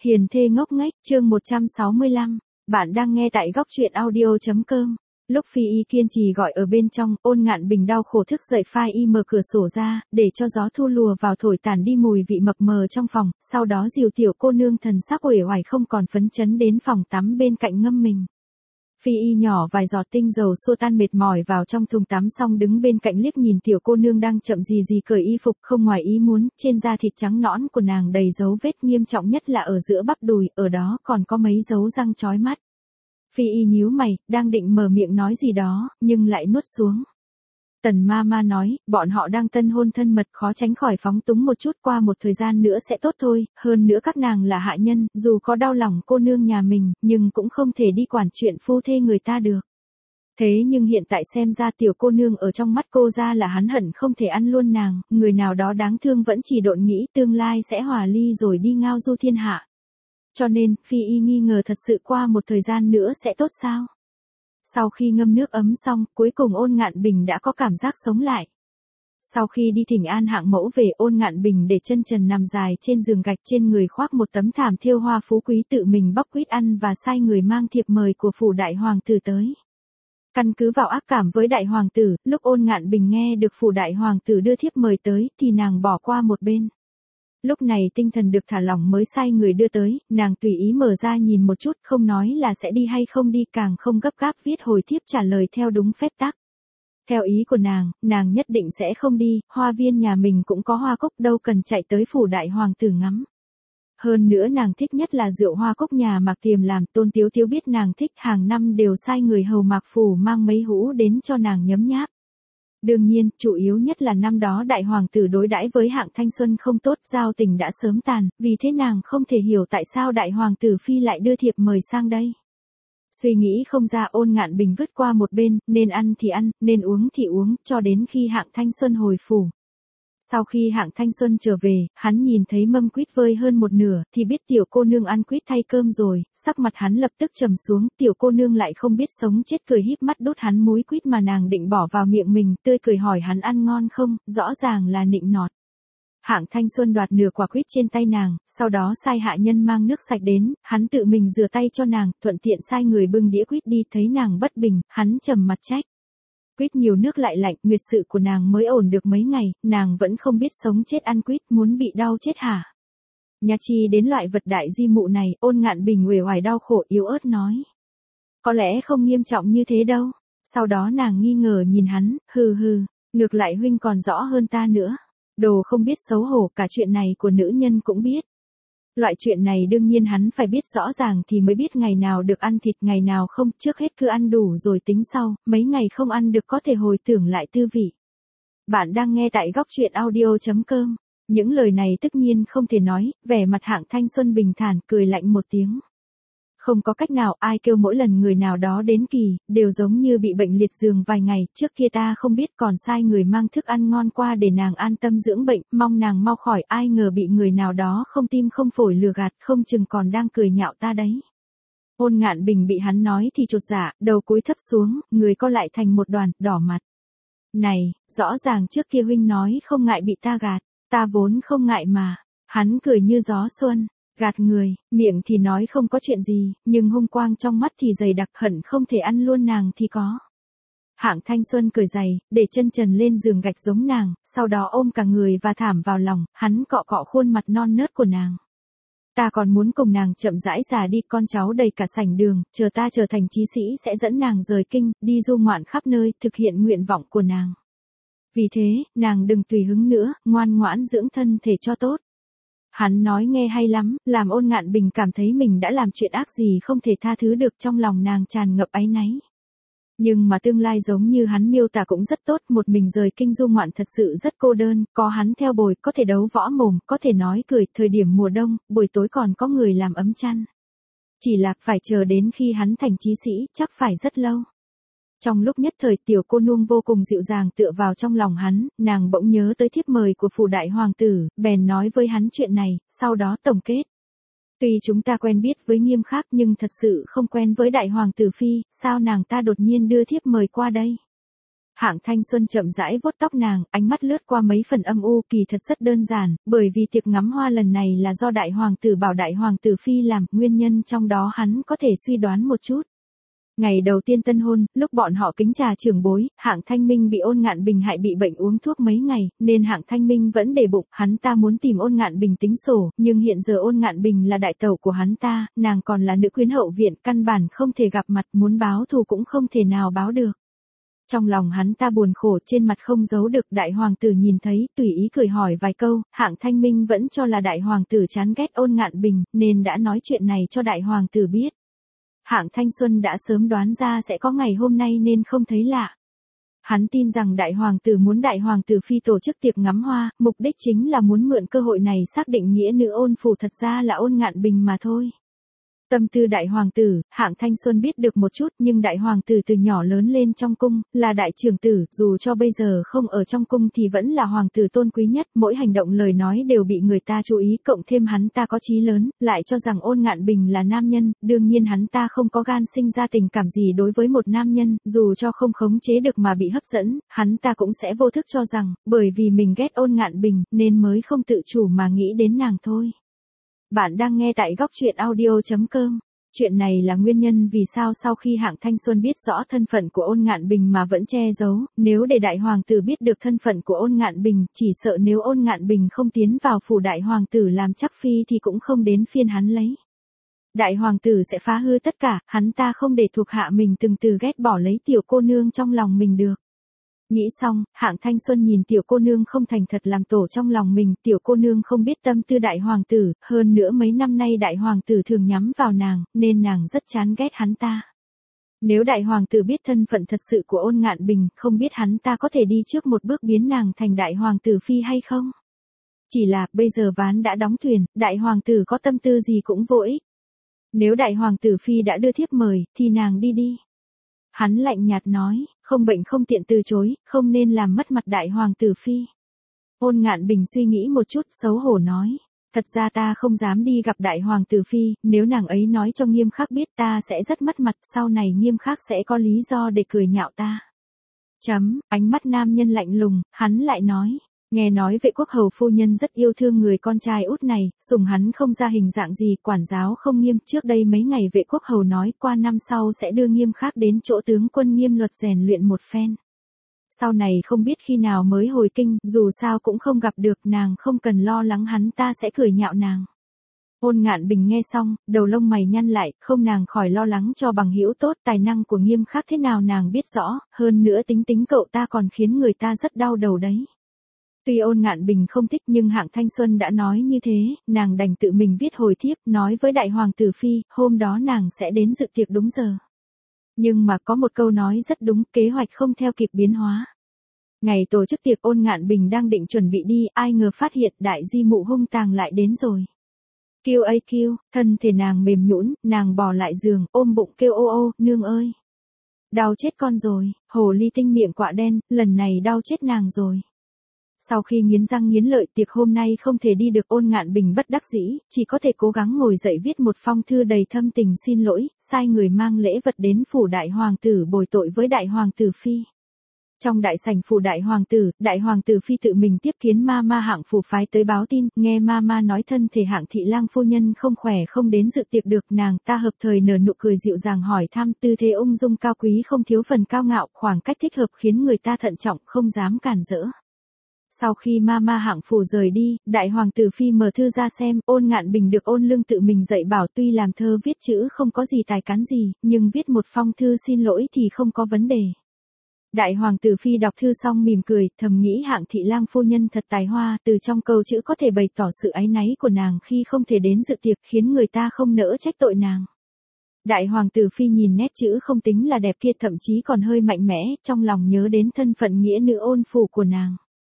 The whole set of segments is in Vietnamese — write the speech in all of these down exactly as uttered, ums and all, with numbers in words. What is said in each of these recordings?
Hiền thê ngốc nghếch, chương một trăm sáu mươi lăm. Bạn đang nghe tại góc truyện audio chấm com. Lúc Phi Y kiên trì gọi ở bên trong, Ôn Ngạn Bình đau khổ thức dậy phai y mở cửa sổ ra, để cho gió thu lùa vào thổi tản đi mùi vị mập mờ trong phòng, sau đó dìu tiểu cô nương thần sắc uể oải không còn phấn chấn đến phòng tắm bên cạnh ngâm mình. Phi Y nhỏ vài giọt tinh dầu xua tan mệt mỏi vào trong thùng tắm xong đứng bên cạnh liếc nhìn tiểu cô nương đang chậm gì gì cởi y phục không ngoài ý muốn, trên da thịt trắng nõn của nàng đầy dấu vết nghiêm trọng nhất là ở giữa bắp đùi, ở đó còn có mấy dấu răng chói mắt. Phi Y nhíu mày, đang định mở miệng nói gì đó, nhưng lại nuốt xuống. Tần ma ma nói, bọn họ đang tân hôn thân mật khó tránh khỏi phóng túng một chút, qua một thời gian nữa sẽ tốt thôi, hơn nữa các nàng là hạ nhân, dù có đau lòng cô nương nhà mình, nhưng cũng không thể đi quản chuyện phu thê người ta được. Thế nhưng hiện tại xem ra tiểu cô nương ở trong mắt cô ra là hắn hận không thể ăn luôn nàng, người nào đó đáng thương vẫn chỉ độn nghĩ tương lai sẽ hòa ly rồi đi ngao du thiên hạ. Cho nên, Phi Y nghi ngờ thật sự qua một thời gian nữa sẽ tốt sao? Sau khi ngâm nước ấm xong, cuối cùng Ôn Ngạn Bình đã có cảm giác sống lại. Sau khi đi thỉnh an hạng mẫu về, Ôn Ngạn Bình để chân trần nằm dài trên giường gạch, trên người khoác một tấm thảm thêu hoa phú quý, tự mình bóc quýt ăn và sai người mang thiệp mời của phủ đại hoàng tử tới. Căn cứ vào ác cảm với đại hoàng tử, lúc Ôn Ngạn Bình nghe được phủ đại hoàng tử đưa thiếp mời tới, thì nàng bỏ qua một bên. Lúc này tinh thần được thả lỏng mới sai người đưa tới, nàng tùy ý mở ra nhìn một chút, không nói là sẽ đi hay không đi, càng không gấp gáp viết hồi thiếp trả lời theo đúng phép tắc. Theo ý của nàng, nàng nhất định sẽ không đi, hoa viên nhà mình cũng có hoa cúc, đâu cần chạy tới phủ đại hoàng tử ngắm. Hơn nữa nàng thích nhất là rượu hoa cúc nhà Mạc Tiềm làm, Tôn Tiếu Tiếu biết nàng thích, hàng năm đều sai người hầu Mạc phủ mang mấy hũ đến cho nàng nhấm nháp. Đương nhiên, chủ yếu nhất là năm đó đại hoàng tử đối đãi với Hạng Thanh Xuân không tốt, giao tình đã sớm tàn, vì thế nàng không thể hiểu tại sao đại hoàng tử phi lại đưa thiệp mời sang đây. Suy nghĩ không ra, Ôn Ngạn Bình vứt qua một bên, nên ăn thì ăn, nên uống thì uống, cho đến khi Hạng Thanh Xuân hồi phủ. Sau khi Hạng Thanh Xuân trở về, hắn nhìn thấy mâm quýt vơi hơn một nửa, thì biết tiểu cô nương ăn quýt thay cơm rồi, sắc mặt hắn lập tức trầm xuống, tiểu cô nương lại không biết sống chết cười híp mắt đút hắn múi quýt mà nàng định bỏ vào miệng mình, tươi cười hỏi hắn ăn ngon không, rõ ràng là nịnh nọt. Hạng Thanh Xuân đoạt nửa quả quýt trên tay nàng, sau đó sai hạ nhân mang nước sạch đến, hắn tự mình rửa tay cho nàng, thuận tiện sai người bưng đĩa quýt đi, thấy nàng bất bình, hắn trầm mặt trách. Quýt nhiều nước lại lạnh, nguyệt sự của nàng mới ổn được mấy ngày, nàng vẫn không biết sống chết ăn quýt, muốn bị đau chết hả? Nhà chi đến loại vật đại di mụ này, Ôn Ngạn Bình uể oải đau khổ yếu ớt nói. Có lẽ không nghiêm trọng như thế đâu. Sau đó nàng nghi ngờ nhìn hắn, hừ hừ, ngược lại huynh còn rõ hơn ta nữa. Đồ không biết xấu hổ, cả chuyện này của nữ nhân cũng biết. Loại chuyện này đương nhiên hắn phải biết rõ ràng thì mới biết ngày nào được ăn thịt ngày nào không, trước hết cứ ăn đủ rồi tính sau, mấy ngày không ăn được có thể hồi tưởng lại tư vị. Bạn đang nghe tại góc truyện audio chấm com. Những lời này tất nhiên không thể nói, vẻ mặt Hạng Thanh Xuân bình thản, cười lạnh một tiếng. Không có cách nào, ai kêu mỗi lần người nào đó đến kỳ, đều giống như bị bệnh liệt giường vài ngày, trước kia ta không biết còn sai người mang thức ăn ngon qua để nàng an tâm dưỡng bệnh, mong nàng mau khỏi, ai ngờ bị người nào đó không tim không phổi lừa gạt, không chừng còn đang cười nhạo ta đấy. Ôn Ngạn Bình bị hắn nói thì chột dạ, đầu cúi thấp xuống, người co lại thành một đoàn, đỏ mặt. Này, rõ ràng trước kia huynh nói không ngại bị ta gạt, ta vốn không ngại mà. Hắn cười như gió xuân. Gạt người, miệng thì nói không có chuyện gì, nhưng hung quang trong mắt thì dày đặc, hận không thể ăn luôn nàng thì có. Hạng Thanh Xuân cười dày, để chân trần lên giường gạch giống nàng, sau đó ôm cả người và thảm vào lòng, hắn cọ cọ khuôn mặt non nớt của nàng. Ta còn muốn cùng nàng chậm rãi già đi, con cháu đầy cả sảnh đường, chờ ta trở thành chí sĩ sẽ dẫn nàng rời kinh, đi du ngoạn khắp nơi, thực hiện nguyện vọng của nàng. Vì thế, nàng đừng tùy hứng nữa, ngoan ngoãn dưỡng thân thể cho tốt. Hắn nói nghe hay lắm, làm Ôn Ngạn Bình cảm thấy mình đã làm chuyện ác gì không thể tha thứ được, trong lòng nàng tràn ngập áy náy. Nhưng mà tương lai giống như hắn miêu tả cũng rất tốt, một mình rời kinh du ngoạn thật sự rất cô đơn, có hắn theo bồi, có thể đấu võ mồm, có thể nói cười, thời điểm mùa đông, buổi tối còn có người làm ấm chăn. Chỉ là phải chờ đến khi hắn thành chí sĩ, chắc phải rất lâu. Trong lúc nhất thời tiểu cô nương vô cùng dịu dàng tựa vào trong lòng hắn, nàng bỗng nhớ tới thiếp mời của phủ đại hoàng tử, bèn nói với hắn chuyện này, sau đó tổng kết. Tuy chúng ta quen biết với Nghiêm Khắc nhưng thật sự không quen với đại hoàng tử phi, sao nàng ta đột nhiên đưa thiếp mời qua đây? Hạng Thanh Xuân chậm rãi vuốt tóc nàng, ánh mắt lướt qua mấy phần âm u, kỳ thật rất đơn giản, bởi vì tiệc ngắm hoa lần này là do đại hoàng tử bảo đại hoàng tử phi làm, nguyên nhân trong đó hắn có thể suy đoán một chút. Ngày đầu tiên tân hôn, lúc bọn họ kính trà trưởng bối, Hạng Thanh Minh bị Ôn Ngạn Bình hại bị bệnh uống thuốc mấy ngày, nên Hạng Thanh Minh vẫn để bụng, hắn ta muốn tìm Ôn Ngạn Bình tính sổ, nhưng hiện giờ Ôn Ngạn Bình là đại tẩu của hắn ta, nàng còn là nữ quyến hậu viện, căn bản không thể gặp mặt, muốn báo thù cũng không thể nào báo được. Trong lòng hắn ta buồn khổ, trên mặt không giấu được, đại hoàng tử nhìn thấy, tùy ý cười hỏi vài câu, Hạng Thanh Minh vẫn cho là đại hoàng tử chán ghét Ôn Ngạn Bình, nên đã nói chuyện này cho đại hoàng tử biết. Hạng Thanh Xuân đã sớm đoán ra sẽ có ngày hôm nay nên không thấy lạ. Hắn tin rằng đại hoàng tử muốn đại hoàng tử phi tổ chức tiệc ngắm hoa, mục đích chính là muốn mượn cơ hội này xác định nghĩa nữ ôn phủ thật ra là Ôn Ngạn Bình mà thôi. Tâm tư đại hoàng tử, Hạng Thanh Xuân biết được một chút, nhưng đại hoàng tử từ nhỏ lớn lên trong cung, là đại trưởng tử, dù cho bây giờ không ở trong cung thì vẫn là hoàng tử tôn quý nhất, mỗi hành động lời nói đều bị người ta chú ý, cộng thêm hắn ta có chí lớn, lại cho rằng Ôn Ngạn Bình là nam nhân, đương nhiên hắn ta không có gan sinh ra tình cảm gì đối với một nam nhân, dù cho không khống chế được mà bị hấp dẫn, hắn ta cũng sẽ vô thức cho rằng, bởi vì mình ghét Ôn Ngạn Bình, nên mới không tự chủ mà nghĩ đến nàng thôi. Bạn đang nghe tại góc truyện audio chấm com. Chuyện này là nguyên nhân vì sao sau khi Hạng Thanh Xuân biết rõ thân phận của Ôn Ngạn Bình mà vẫn che giấu, nếu để đại hoàng tử biết được thân phận của Ôn Ngạn Bình, chỉ sợ nếu Ôn Ngạn Bình không tiến vào phủ đại hoàng tử làm chắc phi thì cũng không đến phiên hắn lấy. Đại hoàng tử sẽ phá hư tất cả, hắn ta không để thuộc hạ mình từng từ ghét bỏ lấy tiểu cô nương trong lòng mình được. Nghĩ xong, Hạng Thanh Xuân nhìn tiểu cô nương không thành thật làm tổ trong lòng mình, tiểu cô nương không biết tâm tư đại hoàng tử, hơn nữa mấy năm nay đại hoàng tử thường nhắm vào nàng, nên nàng rất chán ghét hắn ta. Nếu đại hoàng tử biết thân phận thật sự của Ôn Ngạn Bình, không biết hắn ta có thể đi trước một bước biến nàng thành đại hoàng tử phi hay không? Chỉ là, bây giờ ván đã đóng thuyền, đại hoàng tử có tâm tư gì cũng vô ích. Nếu đại hoàng tử phi đã đưa thiếp mời, thì nàng đi đi. Hắn lạnh nhạt nói, không bệnh không tiện từ chối, không nên làm mất mặt đại hoàng tử phi. Ôn Ngạn Bình suy nghĩ một chút, xấu hổ nói, thật ra ta không dám đi gặp đại hoàng tử phi, nếu nàng ấy nói cho Nghiêm Khắc biết ta sẽ rất mất mặt, sau này Nghiêm Khắc sẽ có lý do để cười nhạo ta. Chấm, ánh mắt nam nhân lạnh lùng, hắn lại nói. Nghe nói vệ quốc hầu phu nhân rất yêu thương người con trai út này, sủng hắn không ra hình dạng gì, quản giáo không nghiêm, trước đây mấy ngày vệ quốc hầu nói qua năm sau sẽ đưa Nghiêm Khắc đến chỗ tướng quân Nghiêm Luật rèn luyện một phen. Sau này không biết khi nào mới hồi kinh, dù sao cũng không gặp được, nàng không cần lo lắng hắn ta sẽ cười nhạo nàng. Ôn Ngạn Bình nghe xong, đầu lông mày nhăn lại, không nàng khỏi lo lắng cho bằng hữu tốt, tài năng của Nghiêm Khắc thế nào nàng biết rõ, hơn nữa tính tính cậu ta còn khiến người ta rất đau đầu đấy. Tuy Ôn Ngạn Bình không thích nhưng Hạng Thanh Xuân đã nói như thế, nàng đành tự mình viết hồi thiếp, nói với đại hoàng tử phi, hôm đó nàng sẽ đến dự tiệc đúng giờ. Nhưng mà có một câu nói rất đúng, kế hoạch không theo kịp biến hóa. Ngày tổ chức tiệc Ôn Ngạn Bình đang định chuẩn bị đi, ai ngờ phát hiện đại di mụ hung tàng lại đến rồi. Kêu ấy kêu, thân thể nàng mềm nhũn, nàng bò lại giường, ôm bụng kêu ô ô, nương ơi. Đau chết con rồi, hồ ly tinh miệng quạ đen, lần này đau chết nàng rồi. Sau khi nghiến răng nghiến lợi, tiệc hôm nay không thể đi được, Ôn Ngạn Bình bất đắc dĩ, chỉ có thể cố gắng ngồi dậy viết một phong thư đầy thâm tình xin lỗi, sai người mang lễ vật đến phủ đại hoàng tử bồi tội với đại hoàng tử phi. Trong đại sảnh phủ đại hoàng tử, đại hoàng tử phi tự mình tiếp kiến ma ma Hạng phủ phái tới báo tin, nghe ma ma nói thân thể Hạng thị lang phu nhân không khỏe không đến dự tiệc được, nàng ta hợp thời nở nụ cười dịu dàng hỏi thăm, tư thế ung dung cao quý không thiếu phần cao ngạo, khoảng cách thích hợp khiến người ta thận trọng không dám cản rỡ. Sau khi ma ma Hạng phủ rời đi, đại hoàng tử phi mở thư ra xem, Ôn Ngạn Bình được Ôn Lương tự mình dạy bảo, tuy làm thơ viết chữ không có gì tài cán gì, nhưng viết một phong thư xin lỗi thì không có vấn đề. Đại hoàng tử phi đọc thư xong mỉm cười, thầm nghĩ Hạng thị lang phu nhân thật tài hoa, từ trong câu chữ có thể bày tỏ sự áy náy của nàng khi không thể đến dự tiệc, khiến người ta không nỡ trách tội nàng. Đại hoàng tử phi nhìn nét chữ không tính là đẹp kia, thậm chí còn hơi mạnh mẽ, trong lòng nhớ đến thân phận nghĩa nữ ôn phủ của nàng.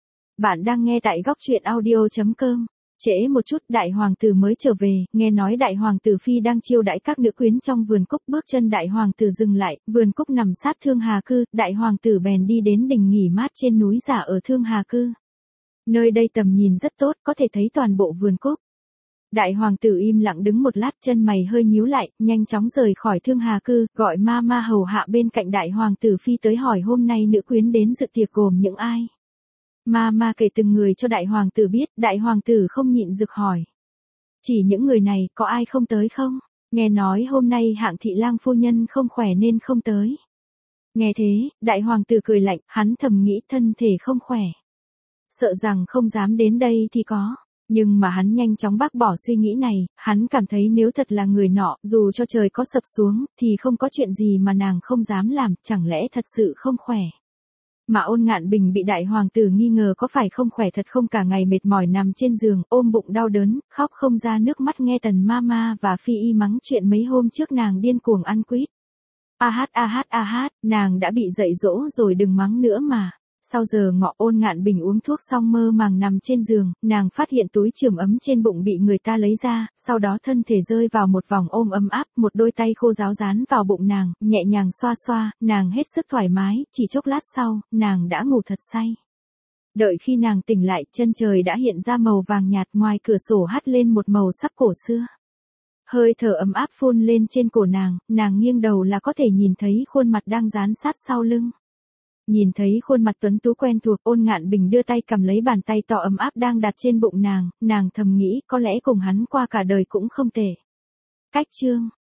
Bạn đang nghe tại góc truyện audio chấm com. Trễ một chút, đại hoàng tử mới trở về, nghe nói đại hoàng tử phi đang chiêu đãi các nữ quyến trong vườn cúc, bước chân đại hoàng tử dừng lại, vườn cúc nằm sát Thương Hà Cư, đại hoàng tử bèn đi đến đình nghỉ mát trên núi giả ở Thương Hà Cư. Nơi đây tầm nhìn rất tốt, có thể thấy toàn bộ vườn cúc. Đại hoàng tử im lặng đứng một lát, chân mày hơi nhíu lại, nhanh chóng rời khỏi Thương Hà Cư, gọi ma ma hầu hạ bên cạnh đại hoàng tử phi tới hỏi hôm nay nữ quyến đến dự tiệc gồm những ai. Ma ma kể từng người cho đại hoàng tử biết, đại hoàng tử không nhịn rực hỏi. Chỉ những người này, có ai không tới không? Nghe nói hôm nay Hạng thị lang phu nhân không khỏe nên không tới. Nghe thế, đại hoàng tử cười lạnh, hắn thầm nghĩ thân thể không khỏe. Sợ rằng không dám đến đây thì có. Nhưng mà hắn nhanh chóng bác bỏ suy nghĩ này, hắn cảm thấy nếu thật là người nọ, dù cho trời có sập xuống, thì không có chuyện gì mà nàng không dám làm, chẳng lẽ thật sự không khỏe. Mà Ôn Ngạn Bình bị đại hoàng tử nghi ngờ có phải không khỏe thật không, cả ngày mệt mỏi nằm trên giường, ôm bụng đau đớn, khóc không ra nước mắt, nghe Tần Mama và Phi Y mắng chuyện mấy hôm trước nàng điên cuồng ăn quýt. A hát a hát a hát, nàng đã bị dạy dỗ rồi đừng mắng nữa mà. Sau giờ ngọ, Ôn Ngạn Bình uống thuốc xong mơ màng nằm trên giường, nàng phát hiện túi chườm ấm trên bụng bị người ta lấy ra, sau đó thân thể rơi vào một vòng ôm ấm áp, một đôi tay khô ráo dán vào bụng nàng, nhẹ nhàng xoa xoa, nàng hết sức thoải mái, chỉ chốc lát sau, nàng đã ngủ thật say. Đợi khi nàng tỉnh lại, chân trời đã hiện ra màu vàng nhạt, ngoài cửa sổ hắt lên một màu sắc cổ xưa. Hơi thở ấm áp phun lên trên cổ nàng, nàng nghiêng đầu là có thể nhìn thấy khuôn mặt đang dán sát sau lưng. Nhìn thấy khuôn mặt tuấn tú quen thuộc, Ôn Ngạn Bình đưa tay cầm lấy bàn tay to ấm áp đang đặt trên bụng nàng, nàng thầm nghĩ có lẽ cùng hắn qua cả đời cũng không tệ. Cách chương